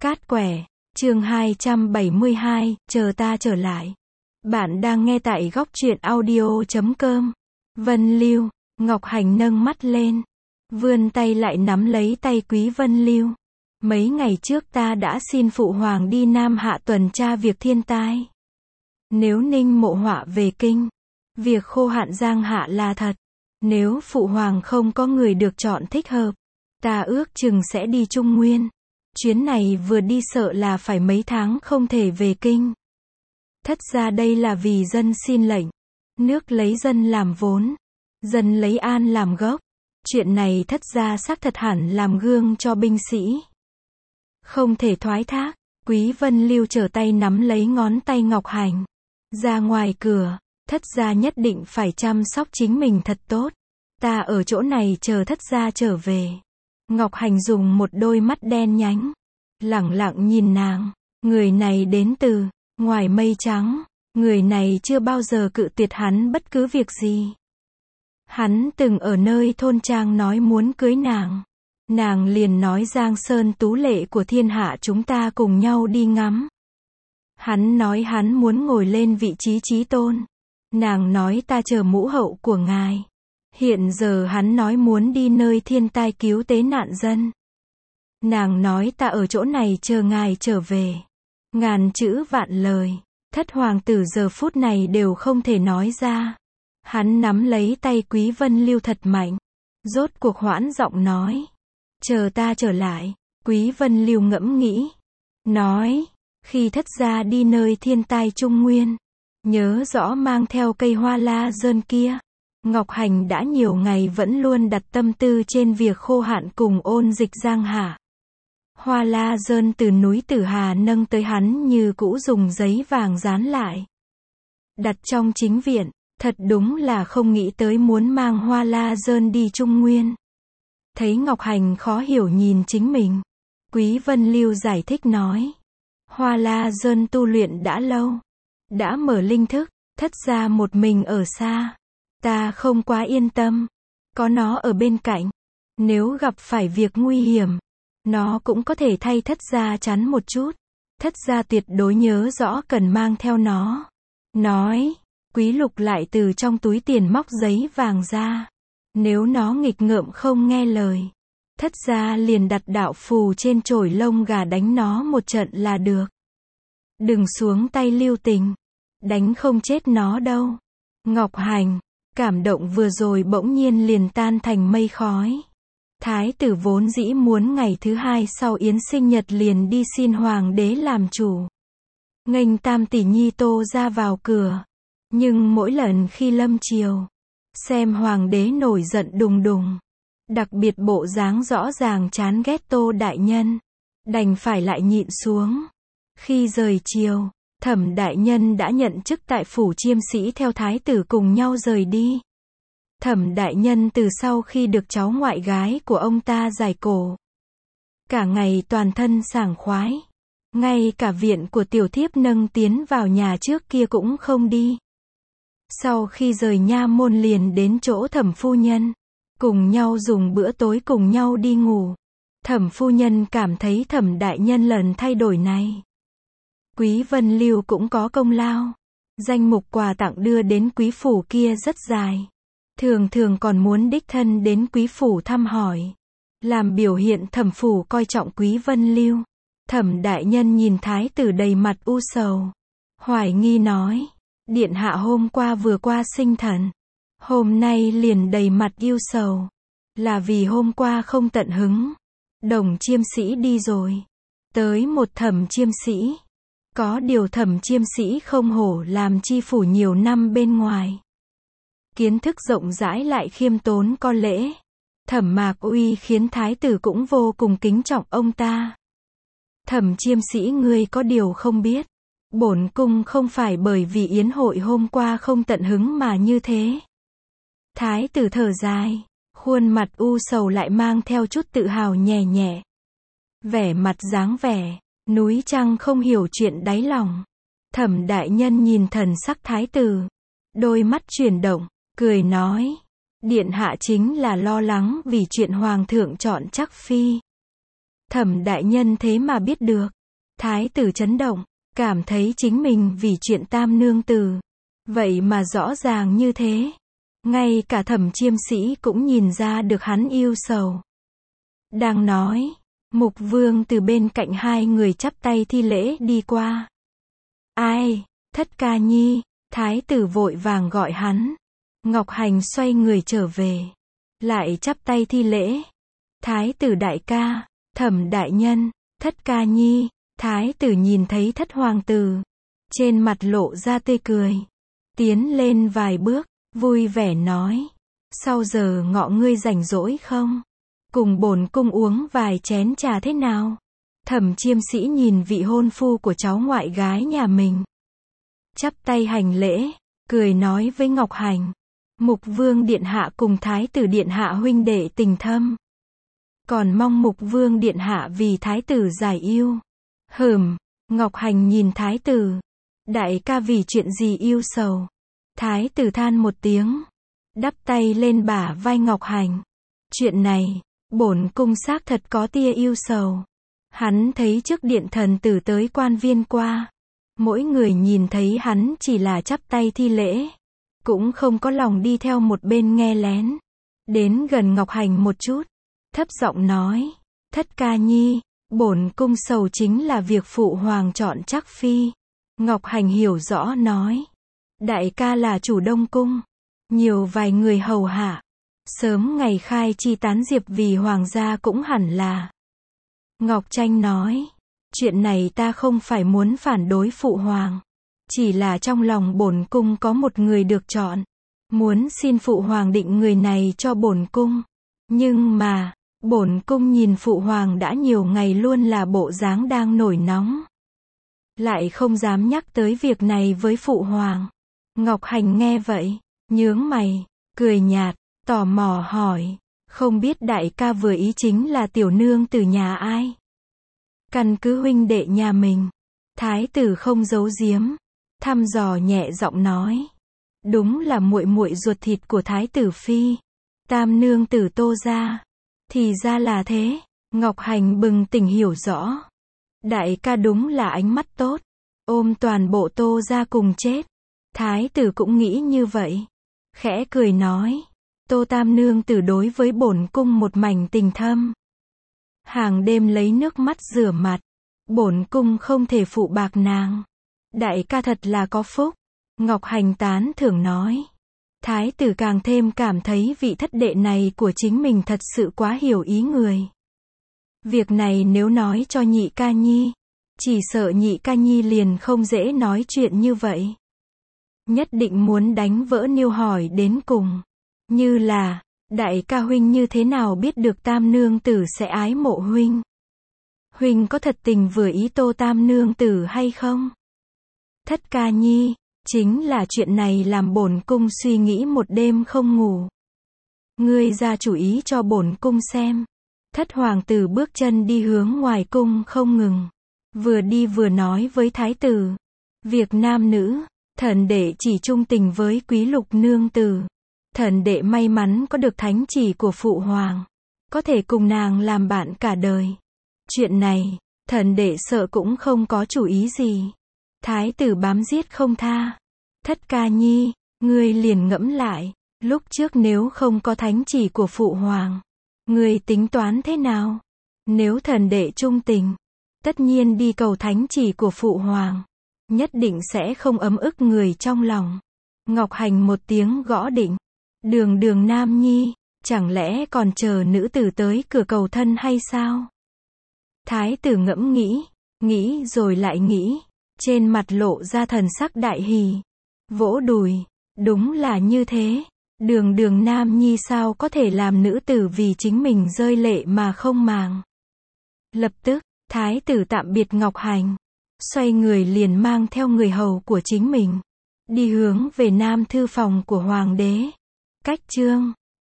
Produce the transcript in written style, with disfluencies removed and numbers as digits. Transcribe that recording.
Cát quẻ, chương 272, chờ ta trở lại. Bạn đang nghe tại góc truyện audio.com. Vân Lưu, Ngọc Hành nâng mắt lên, vươn tay lại nắm lấy tay Quý Vân Lưu. Mấy ngày trước ta đã xin Phụ Hoàng đi Nam Hạ tuần tra việc thiên tai. Nếu Ninh Mộ Họa về kinh, việc khô hạn Giang Hạ là thật. Nếu Phụ Hoàng không có người được chọn thích hợp, ta ước chừng sẽ đi Trung Nguyên. Chuyến này vừa đi sợ là phải mấy tháng không thể về kinh. Thất ra đây là vì dân xin lệnh. Nước lấy dân làm vốn, dân lấy an làm gốc. Chuyện này thất ra xác thật hẳn làm gương cho binh sĩ. Không thể thoái thác. Quý Vân Lưu trở tay nắm lấy ngón tay Ngọc Hành. Ra ngoài cửa, thất gia nhất định phải chăm sóc chính mình thật tốt. Ta ở chỗ này chờ thất gia trở về. Ngọc Hành dùng một đôi mắt đen nhánh, lẳng lặng nhìn nàng. Người này đến từ ngoài mây trắng. Người này chưa bao giờ cự tuyệt hắn bất cứ việc gì. Hắn từng ở nơi thôn trang nói muốn cưới nàng. Nàng liền nói Giang Sơn tú lệ của thiên hạ chúng ta cùng nhau đi ngắm. Hắn nói hắn muốn ngồi lên vị trí chí tôn. Nàng nói ta chờ mũ hậu của ngài. Hiện giờ hắn nói muốn đi nơi thiên tai cứu tế nạn dân. Nàng nói ta ở chỗ này chờ ngài trở về. Ngàn chữ vạn lời, thất hoàng tử giờ phút này đều không thể nói ra. Hắn nắm lấy tay Quý Vân Lưu thật mạnh, rốt cuộc hoãn giọng nói. Chờ ta trở lại. Quý Vân Lưu ngẫm nghĩ, nói, khi thất gia đi nơi thiên tai Trung Nguyên, nhớ rõ mang theo cây hoa la dơn kia. Ngọc Hành đã nhiều ngày vẫn luôn đặt tâm tư trên việc khô hạn cùng ôn dịch Giang Hạ. Hoa la dơn từ núi Tử Hà nâng tới hắn như cũ dùng giấy vàng dán lại. Đặt trong chính viện, thật đúng là không nghĩ tới muốn mang hoa la dơn đi Trung Nguyên. Thấy Ngọc Hành khó hiểu nhìn chính mình, Quý Vân Lưu giải thích nói. Hoa la dơn tu luyện đã lâu, đã mở linh thức, thất gia một mình ở xa. Ta không quá yên tâm, có nó ở bên cạnh. Nếu gặp phải việc nguy hiểm, nó cũng có thể thay thất gia chắn một chút. Thất gia tuyệt đối nhớ rõ cần mang theo nó. Nói, Quý Lục lại từ trong túi tiền móc giấy vàng ra. Nếu nó nghịch ngợm không nghe lời, thất gia liền đặt đạo phù trên chổi lông gà đánh nó một trận là được. Đừng xuống tay lưu tình, đánh không chết nó đâu. Ngọc Hành, cảm động vừa rồi bỗng nhiên liền tan thành mây khói. Thái tử vốn dĩ muốn ngày thứ hai sau yến sinh nhật liền đi xin hoàng đế làm chủ. Nghênh tam tỷ nhi Tô ra vào cửa. Nhưng mỗi lần khi lâm triều, xem hoàng đế nổi giận đùng đùng. Đặc biệt bộ dáng rõ ràng chán ghét Tô đại nhân. Đành phải lại nhịn xuống. Khi rời triều, Thẩm đại nhân đã nhận chức tại phủ chiêm sĩ theo thái tử cùng nhau rời đi. Thẩm đại nhân từ sau khi được cháu ngoại gái của ông ta giải cổ, cả ngày toàn thân sảng khoái. Ngay cả viện của tiểu thiếp nâng tiến vào nhà trước kia cũng không đi. Sau khi rời nha môn liền đến chỗ Thẩm phu nhân, cùng nhau dùng bữa tối cùng nhau đi ngủ. Thẩm phu nhân cảm thấy Thẩm đại nhân lần thay đổi này, Quý Vân Lưu cũng có công lao. Danh mục quà tặng đưa đến quý phủ kia rất dài. Thường thường còn muốn đích thân đến quý phủ thăm hỏi. Làm biểu hiện Thẩm phủ coi trọng Quý Vân Lưu. Thẩm đại nhân nhìn thái tử đầy mặt u sầu, hoài nghi nói. Điện hạ hôm qua vừa qua sinh thần, hôm nay liền đầy mặt yêu sầu. Là vì hôm qua không tận hứng. Đồng chiêm sĩ đi rồi. Tới một Thẩm chiêm sĩ. Có điều Thẩm chiêm sĩ không hổ làm chi phủ nhiều năm bên ngoài. Kiến thức rộng rãi lại khiêm tốn có lễ. Thẩm Mạc Uy khiến thái tử cũng vô cùng kính trọng ông ta. Thẩm chiêm sĩ ngươi có điều không biết. Bổn cung không phải bởi vì yến hội hôm qua không tận hứng mà như thế. Thái tử thở dài, khuôn mặt u sầu lại mang theo chút tự hào nhẹ nhẹ. Vẻ mặt dáng vẻ núi trăng không hiểu chuyện đáy lòng. Thẩm đại nhân nhìn thần sắc thái tử, đôi mắt chuyển động, cười nói. Điện hạ chính là lo lắng vì chuyện hoàng thượng chọn chắc phi. Thẩm đại nhân thế mà biết được. Thái tử chấn động, cảm thấy chính mình vì chuyện tam nương tử. Vậy mà rõ ràng như thế. Ngay cả Thẩm Chiêm Sĩ cũng nhìn ra được hắn yêu sầu. Đang nói, Mục Vương từ bên cạnh hai người chắp tay thi lễ đi qua. Ai, Thất ca nhi, thái tử vội vàng gọi hắn. Ngọc Hành xoay người trở về. Lại chắp tay thi lễ. Thái tử đại ca, Thẩm đại nhân, Thất ca nhi. Thái tử nhìn thấy Thất hoàng tử. Trên mặt lộ ra tươi cười. Tiến lên vài bước, vui vẻ nói. Sau giờ ngọ ngươi rảnh rỗi không? Cùng bổn cung uống vài chén trà thế nào? Thẩm Chiêm Sĩ nhìn vị hôn phu của cháu ngoại gái nhà mình. Chắp tay hành lễ, cười nói với Ngọc Hành. Mục Vương điện hạ cùng Thái tử điện hạ huynh đệ tình thâm. Còn mong Mục Vương điện hạ vì Thái tử giải yêu. Ngọc Hành nhìn Thái tử. Đại ca vì chuyện gì yêu sầu? Thái tử than một tiếng. Đắp tay lên bả vai Ngọc Hành. Chuyện này, bổn cung xác thật có tia yêu sầu. Hắn thấy trước điện thần tử tới quan viên qua. Mỗi người nhìn thấy hắn chỉ là chắp tay thi lễ. Cũng không có lòng đi theo một bên nghe lén. Đến gần Ngọc Hành một chút. Thấp giọng nói. Thất ca nhi, bổn cung sầu chính là việc phụ hoàng chọn chắc phi. Ngọc Hành hiểu rõ nói. Đại ca là chủ Đông Cung. Nhiều vài người hầu hạ. Sớm ngày khai chi tán diệp vì hoàng gia cũng hẳn là. Ngọc Tranh nói. Chuyện này ta không phải muốn phản đối phụ hoàng. Chỉ là trong lòng bổn cung có một người được chọn. Muốn xin phụ hoàng định người này cho bổn cung. Nhưng mà, bổn cung nhìn phụ hoàng đã nhiều ngày luôn là bộ dáng đang nổi nóng. Lại không dám nhắc tới việc này với phụ hoàng. Ngọc Hành nghe vậy, nhướng mày, cười nhạt, tò mò hỏi. Không biết đại ca vừa ý chính là tiểu nương từ nhà ai? Căn cứ huynh đệ nhà mình. Thái tử không giấu giếm. Thăm dò nhẹ giọng nói. Đúng là muội muội ruột thịt của thái tử phi. Tam nương tử Tô gia. Thì ra là thế. Ngọc Hành bừng tỉnh hiểu rõ. Đại ca đúng là ánh mắt tốt. Ôm toàn bộ Tô gia cùng chết. Thái tử cũng nghĩ như vậy. Khẽ cười nói. Tô tam nương tử đối với bổn cung một mảnh tình thâm. Hàng đêm lấy nước mắt rửa mặt. Bổn cung không thể phụ bạc nàng. Đại ca thật là có phúc. Ngọc Hành tán thưởng nói. Thái tử càng thêm cảm thấy vị thất đệ này của chính mình thật sự quá hiểu ý người. Việc này nếu nói cho nhị ca nhi, chỉ sợ nhị ca nhi liền không dễ nói chuyện như vậy. Nhất định muốn đánh vỡ niêu hỏi đến cùng. Như là, đại ca huynh như thế nào biết được tam nương tử sẽ ái mộ huynh? Huynh có thật tình vừa ý Tô tam nương tử hay không? Thất ca nhi, chính là chuyện này làm bổn cung suy nghĩ một đêm không ngủ. Ngươi ra chủ ý cho bổn cung xem. Thất hoàng tử bước chân đi hướng ngoài cung không ngừng. Vừa đi vừa nói với thái tử. Việc nam nữ, thần đệ chỉ trung tình với quý lục nương tử. Thần đệ may mắn có được thánh chỉ của phụ hoàng. Có thể cùng nàng làm bạn cả đời. Chuyện này, thần đệ sợ cũng không có chủ ý gì. Thái tử bám giết không tha. Thất ca nhi, ngươi liền ngẫm lại. Lúc trước nếu không có thánh chỉ của phụ hoàng, ngươi tính toán thế nào? Nếu thần đệ trung tình, tất nhiên đi cầu thánh chỉ của phụ hoàng. Nhất định sẽ không ấm ức người trong lòng. Ngọc Hành một tiếng gõ định. Đường đường nam nhi, chẳng lẽ còn chờ nữ tử tới cửa cầu thân hay sao? Thái tử ngẫm nghĩ rồi lại nghĩ. Trên mặt lộ ra thần sắc đại hỉ. Vỗ đùi. Đúng là như thế. Đường đường nam nhi sao có thể làm nữ tử vì chính mình rơi lệ mà không màng. Lập tức, thái tử tạm biệt Ngọc Hành. Xoay người liền mang theo người hầu của chính mình. Đi hướng về nam thư phòng của hoàng đế. Cách chương